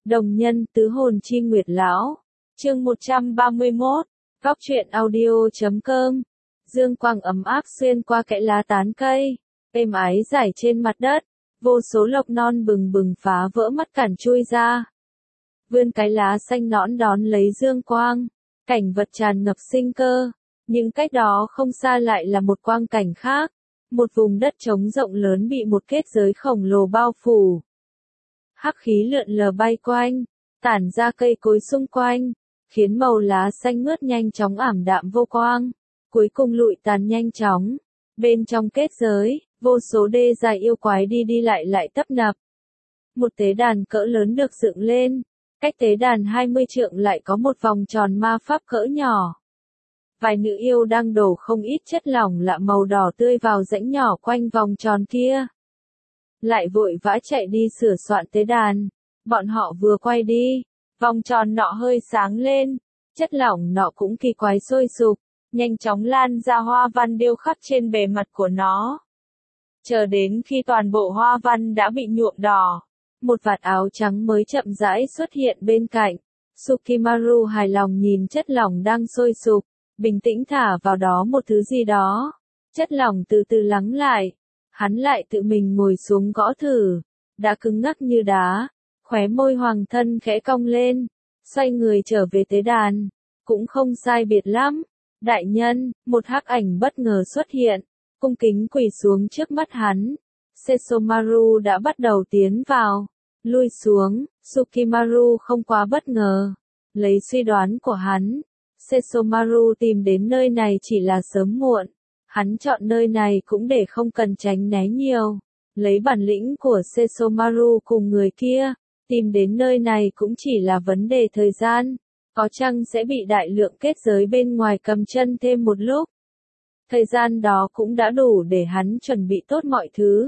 Đồng nhân tứ hồn chi nguyệt lão. Chương 131. Góc truyện audio.com. Dương quang ấm áp xuyên qua kẽ lá tán cây, êm ái rải trên mặt đất, vô số lộc non bừng bừng phá vỡ mắt cản chui ra. Vươn cái lá xanh nõn đón lấy dương quang, cảnh vật tràn ngập sinh cơ, nhưng cách đó không xa lại là một quang cảnh khác, một vùng đất trống rộng lớn bị một kết giới khổng lồ bao phủ. Hắc khí lượn lờ bay quanh, tản ra cây cối xung quanh, khiến màu lá xanh mướt nhanh chóng ảm đạm vô quang, cuối cùng lụi tàn nhanh chóng. Bên trong kết giới, vô số đê dài yêu quái đi đi lại tấp nập. Một tế đàn cỡ lớn được dựng lên, cách tế đàn 20 trượng lại có một vòng tròn ma pháp cỡ nhỏ. Vài nữ yêu đang đổ không ít chất lỏng lạ màu đỏ tươi vào rãnh nhỏ quanh vòng tròn kia. Lại vội vã chạy đi sửa soạn tế đàn. Bọn họ vừa quay đi, vòng tròn nọ hơi sáng lên, chất lỏng nọ cũng kỳ quái sôi sục, nhanh chóng lan ra hoa văn điêu khắc trên bề mặt của nó. Chờ đến khi toàn bộ hoa văn đã bị nhuộm đỏ, một vạt áo trắng mới chậm rãi xuất hiện bên cạnh. Sukimaru hài lòng nhìn chất lỏng đang sôi sục, bình tĩnh thả vào đó một thứ gì đó. Chất lỏng từ từ lắng lại, hắn lại tự mình ngồi xuống gõ thử, đã cứng ngắc như đá, khóe môi hoàng thân khẽ cong lên, xoay người trở về tế đàn, cũng không sai biệt lắm. Đại nhân, một hắc ảnh bất ngờ xuất hiện, cung kính quỳ xuống trước mắt hắn. Sesomaru đã bắt đầu tiến vào, lui xuống, Sukimaru không quá bất ngờ. Lấy suy đoán của hắn, Sesomaru tìm đến nơi này chỉ là sớm muộn. Hắn chọn nơi này cũng để không cần tránh né nhiều. Lấy bản lĩnh của Sesomaru cùng người kia, tìm đến nơi này cũng chỉ là vấn đề thời gian. Có chăng sẽ bị đại lượng kết giới bên ngoài cầm chân thêm một lúc. Thời gian đó cũng đã đủ để hắn chuẩn bị tốt mọi thứ.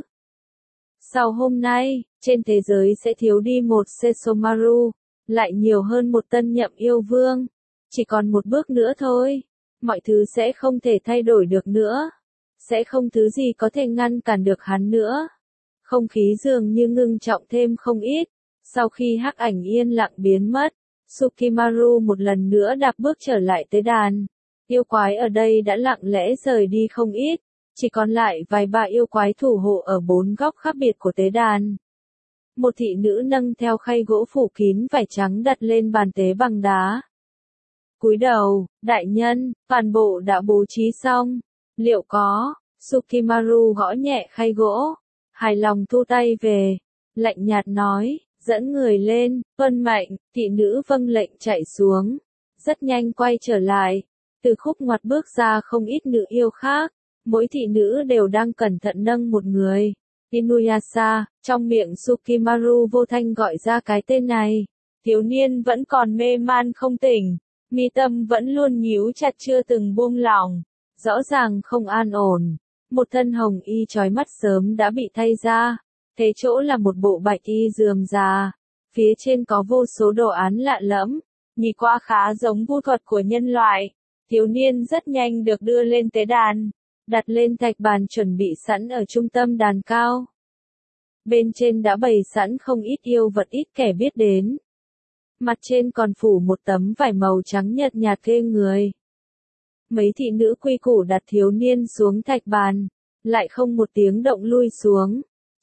Sau hôm nay, trên thế giới sẽ thiếu đi một Sesomaru, lại nhiều hơn một tân nhậm yêu vương. Chỉ còn một bước nữa thôi. Mọi thứ sẽ không thể thay đổi được nữa. Sẽ không thứ gì có thể ngăn cản được hắn nữa. Không khí dường như ngưng trọng thêm không ít. Sau khi hắc ảnh yên lặng biến mất, Sukimaru một lần nữa đạp bước trở lại tế đàn. Yêu quái ở đây đã lặng lẽ rời đi không ít. Chỉ còn lại vài ba yêu quái thủ hộ ở bốn góc khác biệt của tế đàn. Một thị nữ nâng theo khay gỗ phủ kín vải trắng đặt lên bàn tế bằng đá. Cúi đầu, đại nhân, toàn bộ đã bố trí xong. Liệu có? Sukimaru gõ nhẹ khay gỗ, hài lòng thu tay về, lạnh nhạt nói, dẫn người lên, tuân mệnh. Thị nữ vâng lệnh chạy xuống, rất nhanh quay trở lại, từ khúc ngoặt bước ra không ít nữ yêu khác, mỗi thị nữ đều đang cẩn thận nâng một người. Inuyasha, trong miệng Sukimaru vô thanh gọi ra cái tên này. Thiếu niên vẫn còn mê man không tỉnh. Mi tâm vẫn luôn nhíu chặt chưa từng buông lỏng, rõ ràng không an ổn. Một thân hồng y chói mắt sớm đã bị thay ra, thế chỗ là một bộ bạch y rườm rà, phía trên có vô số đồ án lạ lẫm, nhìn qua khá giống vu thuật của nhân loại. Thiếu niên rất nhanh được đưa lên tế đàn, đặt lên thạch bàn chuẩn bị sẵn ở trung tâm đàn cao. Bên trên đã bày sẵn không ít yêu vật ít kẻ biết đến. Mặt trên còn phủ một tấm vải màu trắng nhợt nhạt ghê người. Mấy thị nữ quy củ đặt thiếu niên xuống thạch bàn, lại không một tiếng động lui xuống.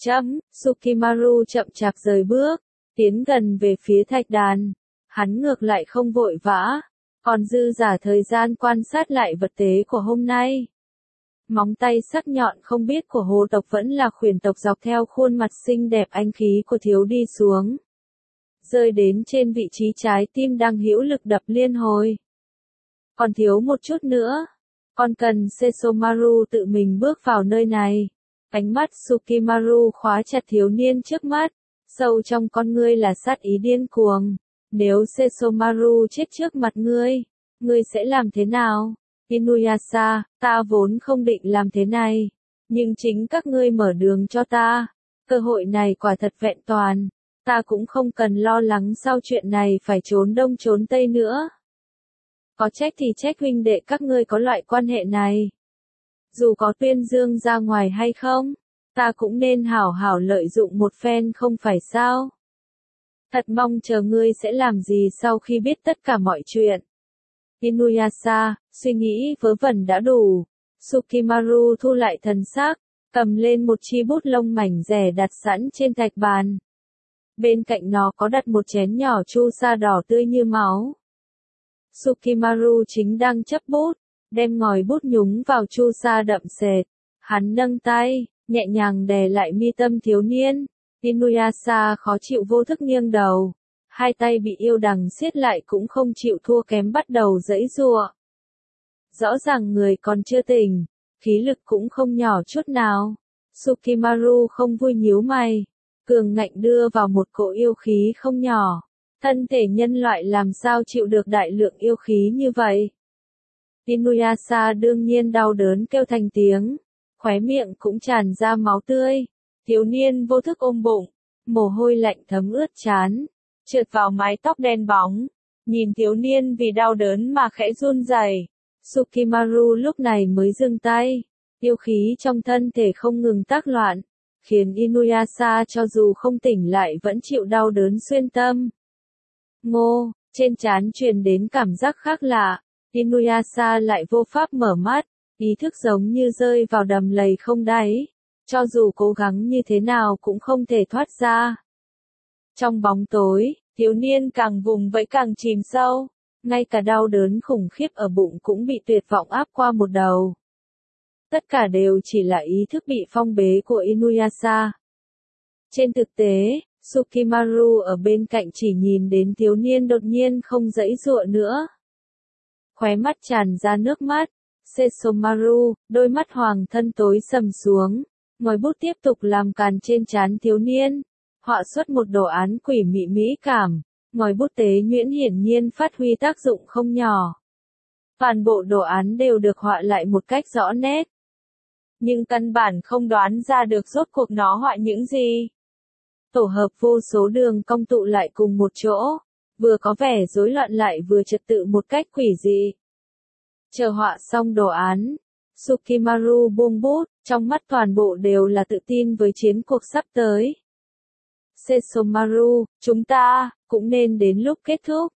Sukimaru chậm chạp rời bước, tiến gần về phía thạch đàn. Hắn ngược lại không vội vã, còn dư giả thời gian quan sát lại vật tế của hôm nay. Móng tay sắc nhọn không biết của hồ tộc vẫn là khuyển tộc dọc theo khuôn mặt xinh đẹp anh khí của thiếu đi xuống. Rơi đến trên vị trí trái tim đang hữu lực đập liên hồi. Còn thiếu một chút nữa. Còn cần Sesomaru tự mình bước vào nơi này. Ánh mắt Sukimaru khóa chặt thiếu niên trước mắt. Sâu trong con ngươi là sát ý điên cuồng. Nếu Sesomaru chết trước mặt ngươi sẽ làm thế nào? Inuyasha, ta vốn không định làm thế này. Nhưng chính các ngươi mở đường cho ta. Cơ hội này quả thật vẹn toàn. Ta cũng không cần lo lắng sau chuyện này phải trốn đông trốn tây nữa. Có trách thì trách huynh đệ các ngươi có loại quan hệ này. Dù có tuyên dương ra ngoài hay không, ta cũng nên hảo hảo lợi dụng một phen không phải sao? Thật mong chờ ngươi sẽ làm gì sau khi biết tất cả mọi chuyện. Inuyasha, suy nghĩ vớ vẩn đã đủ. Sukimaru thu lại thần sắc, cầm lên một chi bút lông mảnh rẻ đặt sẵn trên thạch bàn. Bên cạnh nó có đặt một chén nhỏ chu sa đỏ tươi như máu. Sukimaru chính đang chấp bút, đem ngòi bút nhúng vào chu sa đậm sệt. Hắn nâng tay, nhẹ nhàng đè lại mi tâm thiếu niên. Inuyasha khó chịu vô thức nghiêng đầu. Hai tay bị yêu đằng siết lại cũng không chịu thua kém bắt đầu giãy giụa. Rõ ràng người còn chưa tỉnh, khí lực cũng không nhỏ chút nào. Sukimaru không vui nhíu mày, cường ngạnh đưa vào một cỗ yêu khí không nhỏ. Thân thể nhân loại làm sao chịu được đại lượng yêu khí như vậy? Inuyasha đương nhiên đau đớn kêu thành tiếng, khóe miệng cũng tràn ra máu tươi. Thiếu niên vô thức ôm bụng, mồ hôi lạnh thấm ướt trán, trượt vào mái tóc đen bóng. Nhìn thiếu niên vì đau đớn mà khẽ run rẩy, Sukimaru lúc này mới dừng tay. Yêu khí trong thân thể không ngừng tác loạn, khiến Inuyasha cho dù không tỉnh lại vẫn chịu đau đớn xuyên tâm. Ngô, trên trán truyền đến cảm giác khác lạ, Inuyasha lại vô pháp mở mắt, ý thức giống như rơi vào đầm lầy không đáy, cho dù cố gắng như thế nào cũng không thể thoát ra. Trong bóng tối, thiếu niên càng vùng vẫy càng chìm sâu, ngay cả đau đớn khủng khiếp ở bụng cũng bị tuyệt vọng áp qua một đầu. Tất cả đều chỉ là ý thức bị phong bế của Inuyasha. Trên thực tế, Sukimaru ở bên cạnh chỉ nhìn đến thiếu niên đột nhiên không giãy giụa nữa. Khóe mắt tràn ra nước mắt, Sesomaru, đôi mắt hoàng thân tối sầm xuống, ngòi bút tiếp tục làm càn trên trán thiếu niên, họa xuất một đồ án quỷ mị mỹ cảm, ngòi bút tế nhuyễn hiển nhiên phát huy tác dụng không nhỏ. Toàn bộ đồ án đều được họa lại một cách rõ nét. Nhưng căn bản không đoán ra được rốt cuộc nó họa những gì. Tổ hợp vô số đường cong tụ lại cùng một chỗ, vừa có vẻ rối loạn lại vừa trật tự một cách quỷ dị. Chờ họa xong đồ án, Sukimaru buông bút, trong mắt toàn bộ đều là tự tin với chiến cuộc sắp tới. Sesomaru, chúng ta cũng nên đến lúc kết thúc.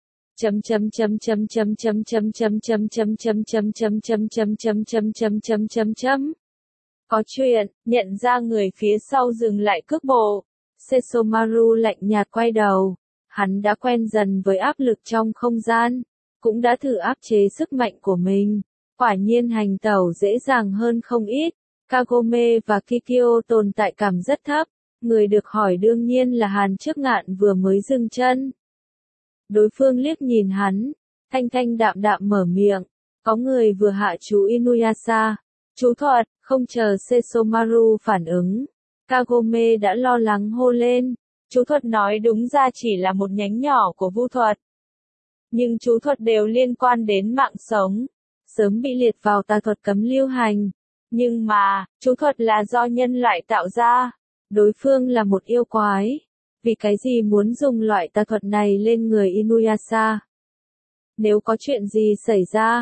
Có chuyện, nhận ra người phía sau dừng lại cước bộ. Sesomaru lạnh nhạt quay đầu. Hắn đã quen dần với áp lực trong không gian, cũng đã thử áp chế sức mạnh của mình. Quả nhiên hành tẩu dễ dàng hơn không ít. Kagome và Kikyo tồn tại cảm rất thấp. Người được hỏi đương nhiên là Hàn Trước Ngạn vừa mới dừng chân. Đối phương liếc nhìn hắn, thanh thanh đạm đạm mở miệng. Có người vừa hạ chú Inuyasha. Chú thuật, không chờ Sesomaru phản ứng. Kagome đã lo lắng hô lên. Chú thuật nói đúng ra chỉ là một nhánh nhỏ của vu thuật. Nhưng chú thuật đều liên quan đến mạng sống. Sớm bị liệt vào tà thuật cấm lưu hành. Nhưng mà, chú thuật là do nhân loại tạo ra. Đối phương là một yêu quái. Vì cái gì muốn dùng loại tà thuật này lên người Inuyasha? Nếu có chuyện gì xảy ra?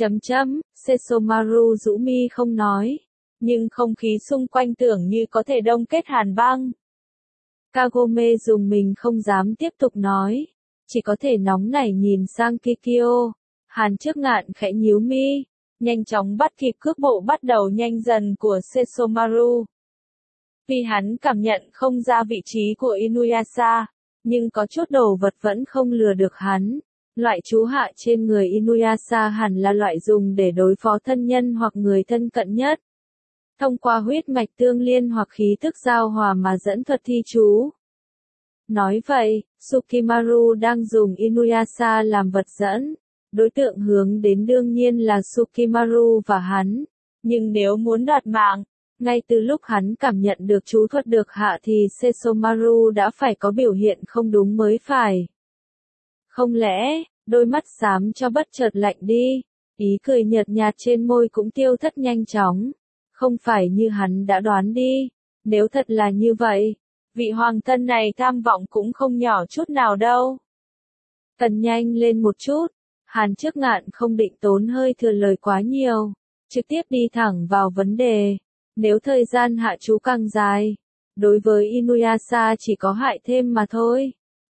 Sesomaru rũ mi không nói. Nhưng không khí xung quanh tưởng như có thể đông kết hàn băng. Kagome dùng mình không dám tiếp tục nói. Chỉ có thể nóng nảy nhìn sang Kikyo. Hàn Trước Ngạn khẽ nhíu mi. Nhanh chóng bắt kịp cước bộ bắt đầu nhanh dần của Sesomaru. Vì hắn cảm nhận không ra vị trí của Inuyasha, nhưng có chút đồ vật vẫn không lừa được hắn. Loại chú hạ trên người Inuyasha hẳn là loại dùng để đối phó thân nhân hoặc người thân cận nhất. Thông qua huyết mạch tương liên hoặc khí tức giao hòa mà dẫn thuật thi chú. Nói vậy, Sukimaru đang dùng Inuyasha làm vật dẫn. Đối tượng hướng đến đương nhiên là Sukimaru và hắn. Nhưng nếu muốn đoạt mạng, ngay từ lúc hắn cảm nhận được chú thuật được hạ thì Sesomaru đã phải có biểu hiện không đúng mới phải. Không lẽ, đôi mắt xám cho bất chợt lạnh đi, ý cười nhợt nhạt trên môi cũng tiêu thất nhanh chóng. Không phải như hắn đã đoán đi, nếu thật là như vậy, vị hoàng thân này tham vọng cũng không nhỏ chút nào đâu. Cần nhanh lên một chút, Hàn Trước Ngạn không định tốn hơi thừa lời quá nhiều, trực tiếp đi thẳng vào vấn đề. Nếu thời gian hạ chú càng dài, đối với Inuyasha chỉ có hại thêm mà thôi.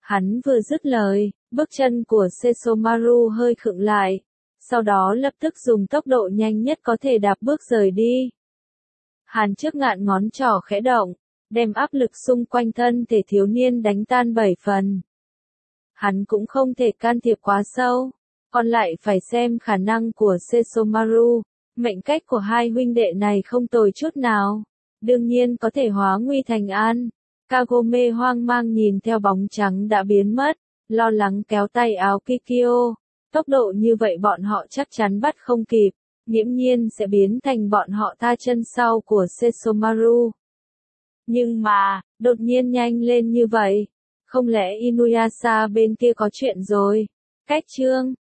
Hắn vừa dứt lời, bước chân của Sesomaru hơi khựng lại, sau đó lập tức dùng tốc độ nhanh nhất có thể đạp bước rời đi. Hàn trước ngạn ngón trỏ khẽ động, đem áp lực xung quanh thân thể thiếu niên đánh tan 7 phần. Hắn cũng không thể can thiệp quá sâu, còn lại phải xem khả năng của Sesomaru. Mệnh cách của hai huynh đệ này không tồi chút nào, đương nhiên có thể hóa nguy thành an. Kagome hoang mang nhìn theo bóng trắng đã biến mất, lo lắng kéo tay áo Kikyo. Tốc độ như vậy bọn họ chắc chắn bắt không kịp, nghiễm nhiên sẽ biến thành bọn họ tha chân sau của Sesomaru. Nhưng mà, đột nhiên nhanh lên như vậy, không lẽ Inuyasha bên kia có chuyện rồi? Cách chương